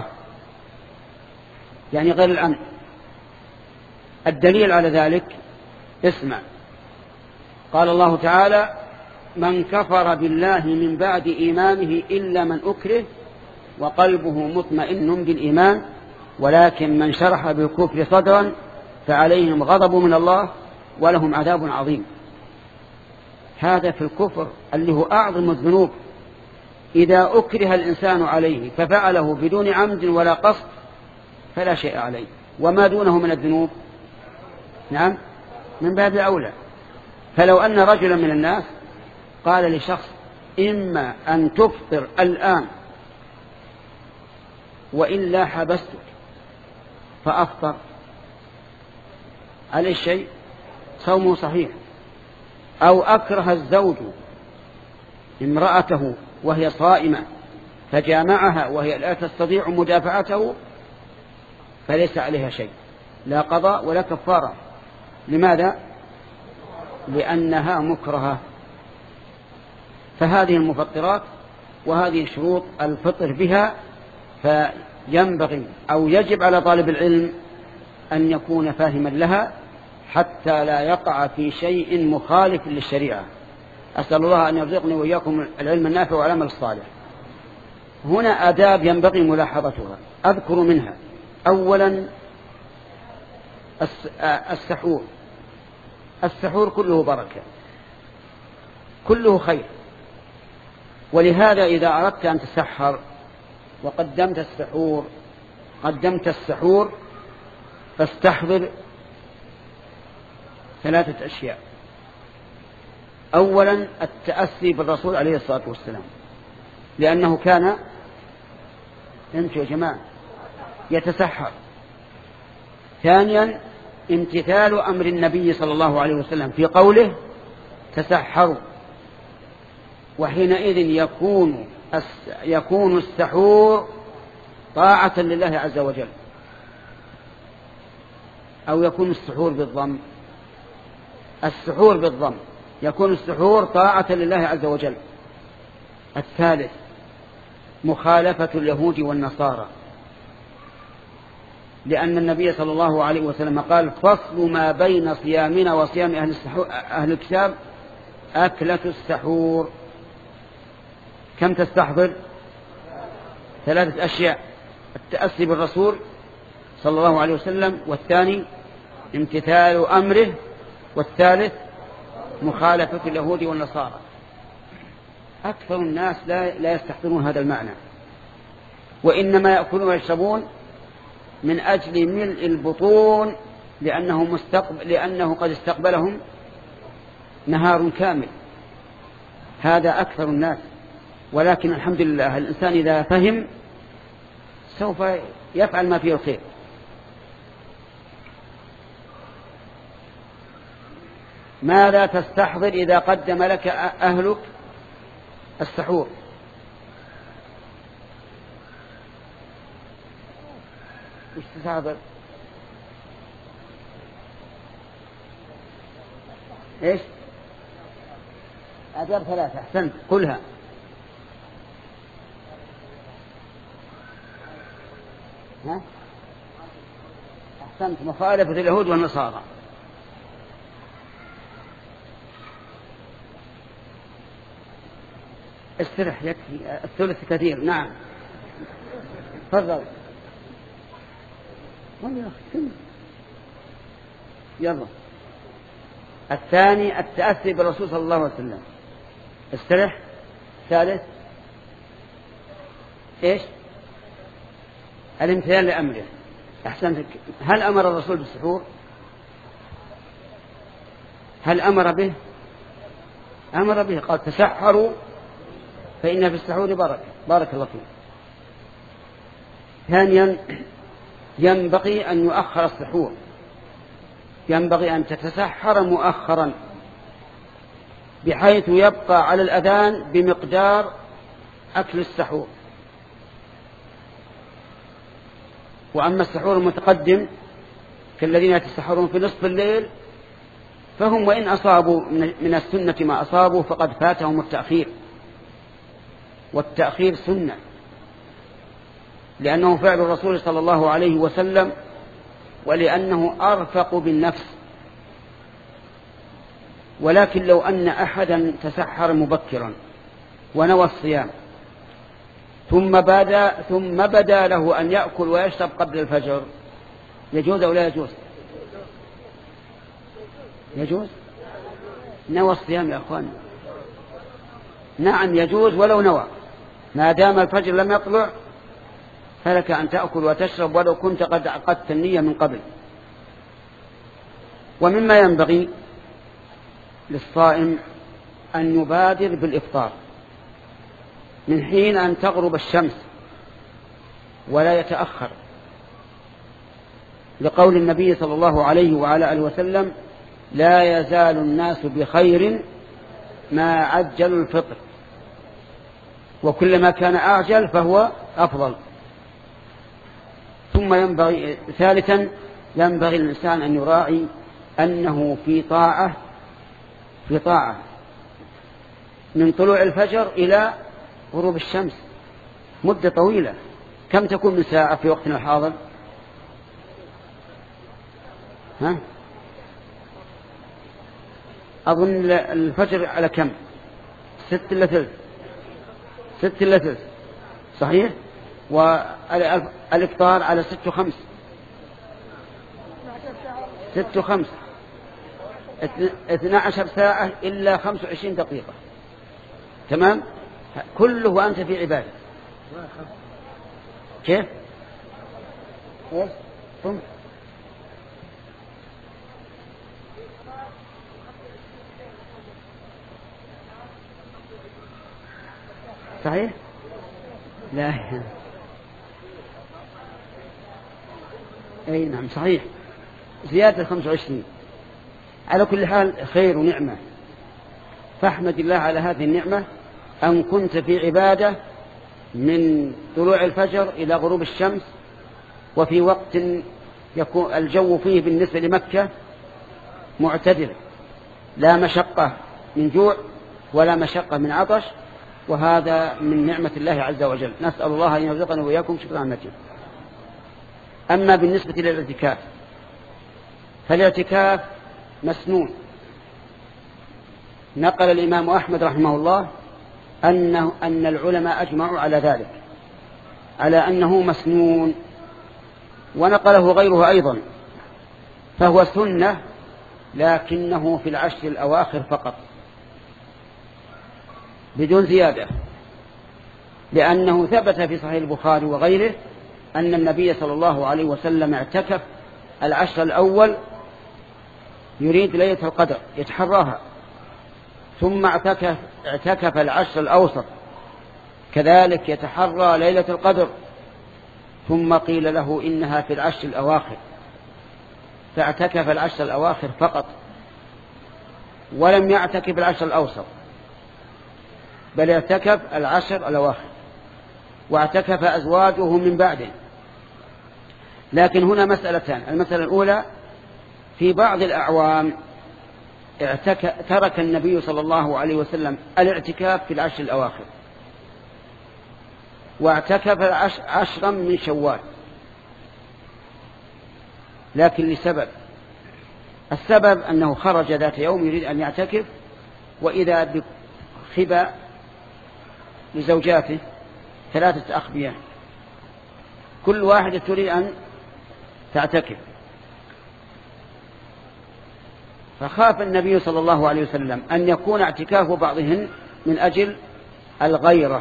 يعني غير الأمن. الدليل على ذلك اسمع، قال الله تعالى: من كفر بالله من بعد إيمانه إلا من أكره وقلبه مطمئن بالإيمان ولكن من شرح بالكفر صدرا فعليهم غضب من الله ولهم عذاب عظيم. هذا في الكفر اللي هو أعظم الذنوب. إذا أكره الإنسان عليه ففعله بدون عمد ولا قصد فلا شيء عليه، وما دونه من الذنوب نعم من باب أولى. فلو أن رجلا من الناس قال لشخص: إما أن تفطر الآن وإلا حبستك، فأفطر، عليه شيء؟ صومه صحيح. أو أكره الزوج امرأته وهي صائمة فجامعها وهي لا تستطيع مدافعته، فليس عليها شيء، لا قضاء ولا كفارة. لماذا؟ لأنها مكرهة. فهذه المفطرات وهذه شروط الفطر بها، فينبغي أو يجب على طالب العلم أن يكون فاهما لها حتى لا يقع في شيء مخالف للشريعة. أسأل الله أن يرزقني وإياكم العلم النافع والعمل الصالح. هنا آداب ينبغي ملاحظتها، أذكر منها: أولا السحور. السحور كله بركة، كله خير. ولهذا إذا أردت أن تسحر وقدمت السحور قدمت السحور فاستحضر ثلاثة أشياء. أولا التأسي بالرسول عليه الصلاة والسلام، لأنه كان، أنتوا يا جماعة يتسحر. ثانيا امتثال أمر النبي صلى الله عليه وسلم في قوله تسحروا، وحينئذ يكون يكون السحور طاعة لله عز وجل، أو يكون السحور بالضم، السحور بالضم يكون السحور طاعة لله عز وجل. الثالث مخالفة اليهود والنصارى، لأن النبي صلى الله عليه وسلم قال فصل ما بين صيامنا وصيام أهل, أهل الكتاب أكلة السحور. كم تستحضر؟ ثلاثة أشياء: التأسي بالرسول صلى الله عليه وسلم، والثاني امتثال أمره، والثالث مخالفة اليهود والنصارى. أكثر الناس لا, لا يستحضرون هذا المعنى، وإنما يأكلون ويشربون من أجل ملء البطون، لأنه, مستقبل لأنه قد استقبلهم نهار كامل. هذا أكثر الناس، ولكن الحمد لله الإنسان إذا فهم سوف يفعل ما فيه الخير. ماذا تستحضر إذا قدم لك أهلك السحور؟ وش تستحضر؟ إيش؟ أدب ثلاثة. أحسنت، قلها. ها؟ أحسنت، مخالفة اليهود والنصارى. استرح، يكفي الثلث كثير. نعم تفضل. يلا. الثاني التأسي بالرسول صلى الله عليه وسلم. استرح. ثالث ايش؟ الامتثال لأمره. أحسنت. هل أمر الرسول بالسحور؟ هل أمر به؟ أمر به، قال تسحروا فإن في السحور بركة. بارك الله فيك. ثانيا ينبغي أن يؤخر السحور، ينبغي أن تتسحر مؤخرا بحيث يبقى على الأذان بمقدار أكل السحور. وأما السحور المتقدم كالذين يتسحرون في نصف الليل فهم وإن أصابوا من السنة ما أصابوا فقد فاتهم التأخير، والتأخير سنة، لأنه فعل الرسول صلى الله عليه وسلم، ولأنه أرفق بالنفس. ولكن لو أن أحدا تسحر مبكرا ونوى الصيام ثم بدا ثم بدا له أن يأكل ويشرب قبل الفجر، يجوز أو لا يجوز؟ يجوز. نوى الصيام يا أخوان. نعم يجوز ولو نوى، ما دام الفجر لم يطلع فلك أن تأكل وتشرب ولو كنت قد عقدت النية من قبل. ومما ينبغي للصائم أن يبادر بالإفطار من حين أن تغرب الشمس ولا يتأخر، لقول النبي صلى الله عليه وعلى آله وسلم لا يزال الناس بخير ما عجلوا الفطر، وكلما كان أعجل فهو أفضل. ثم ينبغي ثالثا ينبغي الإنسان أن يراعي أنه في طاعة في طاعة من طلوع الفجر إلى غروب الشمس مدة طويلة. كم تكون من ساعة في وقتنا الحاضر؟ ها؟ أظن الفجر على كم؟ ست إلا ثلث. ست إلا ثلث صحيح. والإفطار على ست وخمس. ست وخمس اثنى عشر ساعة إلا خمس وعشرين دقيقة. تمام. كله وأنت في عبادة. كيف؟ إيش؟ ثم صحيح؟ لا أي نعم صحيح، زيادة خمسة وعشرين. على كل حال خير ونعمة، فاحمد الله على هذه النعمة أن كنت في عبادة من طلوع الفجر إلى غروب الشمس، وفي وقت يكون الجو فيه بالنسبة لمكة معتدل، لا مشقة من جوع ولا مشقة من عطش، وهذا من نعمة الله عز وجل. نسأل الله أن يرزقنا وإياكم شكر نعمته. أما بالنسبة للاعتكاف فالاعتكاف مسنون. نقل الإمام أحمد رحمه الله أنه أن العلماء أجمعوا على ذلك، على أنه مسنون، ونقله غيره أيضا، فهو سنة لكنه في العشر الأواخر فقط بدون زيادة، لأنه ثبت في صحيح البخاري وغيره أن النبي صلى الله عليه وسلم اعتكف العشر الأول يريد ليلة القدر يتحراها، ثم اعتكف, اعتكف العشر الأوسط كذلك يتحرى ليلة القدر، ثم قيل له إنها في العشر الأواخر، فاعتكف العشر الأواخر فقط، ولم يعتكف العشر الأوسط، بل اعتكف العشر الأواخر، واعتكف أزواجه من بعده. لكن هنا مسألتان. المسألة الأولى، في بعض الأعوام ترك النبي صلى الله عليه وسلم الاعتكاف في العشر الأواخر، واعتكف عشرا من شوال، لكن لسبب. السبب أنه خرج ذات يوم يريد أن يعتكف، وإذا بخبا لزوجاته ثلاثة أخبية كل واحدة تريد أن تعتكف، فخاف النبي صلى الله عليه وسلم أن يكون اعتكاف بعضهن من أجل الغيرة،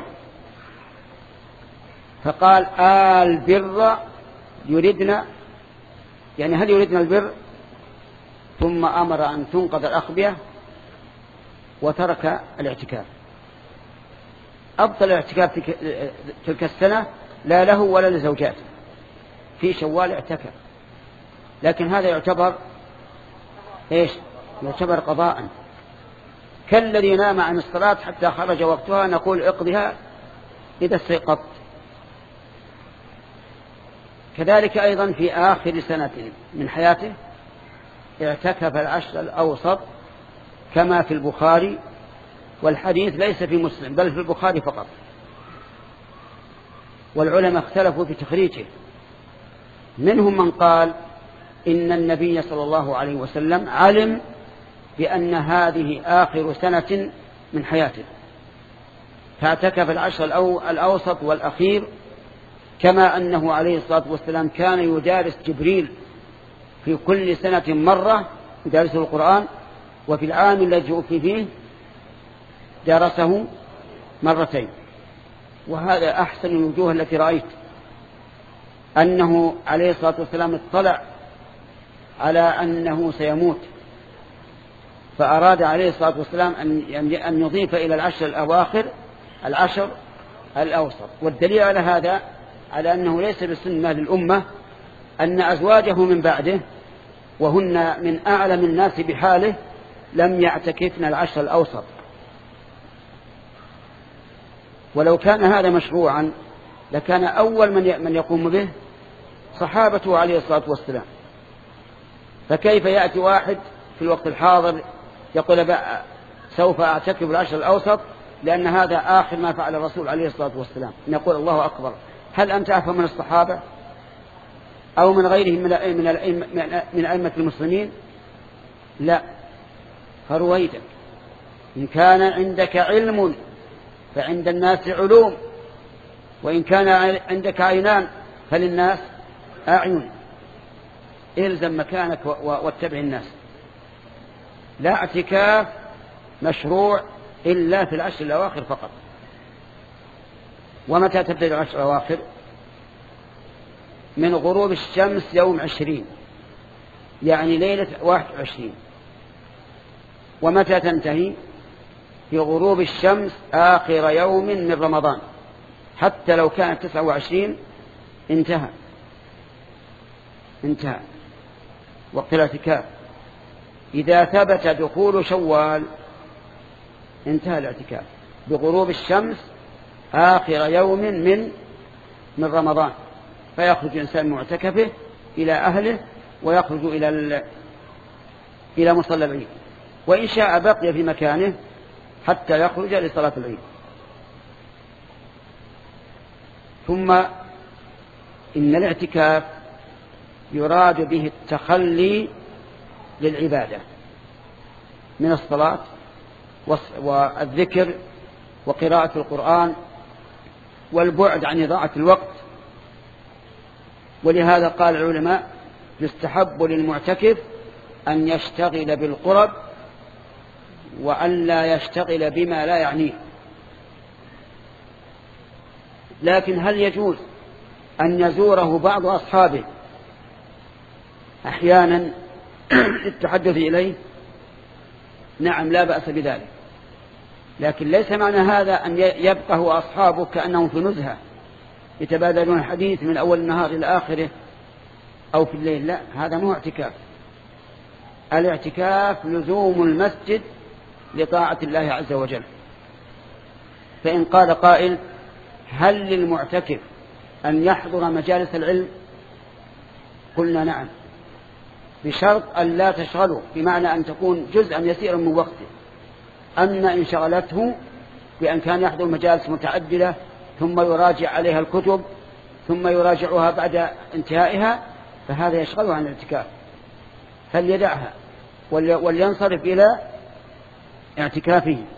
فقال آل بر يريدنا، يعني هل يريدنا البر؟ ثم أمر أن تنقض الأخبية وترك الاعتكاف. أبطل الاعتكاف تلك السنة، لا له ولا لزوجاته، في شوال اعتكف، لكن هذا يعتبر إيش؟ يعتبر قضاء، كالذي نام عن الصلاة حتى خرج وقتها نقول اقضها إذا استيقظت. كذلك أيضا في آخر سنة من حياته اعتكف العشر الأوسط كما في البخاري، والحديث ليس في مسلم بل في البخاري فقط، والعلماء اختلفوا في تخريجه. منهم من قال إن النبي صلى الله عليه وسلم علم بأن هذه آخر سنة من حياته، فاعتكف العشر الأوسط والأخير، كما أنه عليه الصلاة والسلام كان يدارس جبريل في كل سنة مرة يدارسه القرآن، وفي العام الذي توفي فيه دارسه مرتين. وهذا أحسن الوجوه التي رأيت، أنه عليه الصلاة والسلام اطلع على أنه سيموت، فأراد عليه الصلاة والسلام أن يضيف إلى العشر الأواخر العشر الأوسط. والدليل على هذا على أنه ليس بسنة للأمة أن أزواجه من بعده وهن من أعلم الناس بحاله لم يعتكفن العشر الأوسط. ولو كان هذا مشروعا لكان أول من من يقوم به صحابته عليه الصلاة والسلام، فكيف يأتي واحد في الوقت الحاضر يقول سوف أعتكف العشر الأوسط لأن هذا آخر ما فعل الرسول عليه الصلاة والسلام؟ نقول الله أكبر، هل أنت أفهم من الصحابة أو من غيرهم من أئمة المسلمين؟ لا، فرويدك. إن كان عندك علم فعند الناس علوم، وإن كان عندك عينان فللناس أعين، إلزم مكانك واتبع الناس. لا اعتكاف مشروع إلا في العشر الأواخر فقط. ومتى تبدأ العشر الأواخر؟ من غروب الشمس يوم عشرين، يعني ليلة واحد وعشرين. ومتى تنتهي؟ في غروب الشمس آخر يوم من رمضان، حتى لو كانت تسعة وعشرين انتهى انتهى وقت الاعتكاف. إذا ثبت دخول شوال انتهى الاعتكاف بغروب الشمس آخر يوم من من رمضان، فيخرج الإنسان معتكفه إلى أهله ويخرج إلى إلى مصلى العيد، وإن شاء بقي في مكانه حتى يخرج لصلاة العيد. ثم إن الاعتكاف يراد به التخلي للعبادة من الصلاة والذكر وقراءة القرآن والبعد عن إضاعة الوقت. ولهذا قال العلماء يستحب للمعتكف أن يشتغل بالقرب وأن لا يشتغل بما لا يعنيه. لكن هل يجوز أن يزوره بعض أصحابه أحيانا للتحدث إليه؟ نعم، لا بأس بذلك، لكن ليس معنى هذا أن يبقى هو أصحابه كأنهم في نزهة يتبادلون الحديث من أول النهار إلى آخره أو في الليل. لا، هذا مو اعتكاف. الاعتكاف لزوم المسجد لطاعة الله عز وجل. فإن قال قائل هل للمعتكف أن يحضر مجالس العلم؟ قلنا نعم، بشرط أن لا تشغله، بمعنى أن تكون جزءا يسيرا من وقته. أما إن شغلته بأن كان يحضر مجالس متعددة ثم يراجع عليها الكتب ثم يراجعها بعد انتهائها فهذا يشغله عن الاعتكاف، فليدعها ولينصرف إلى اعتكافه.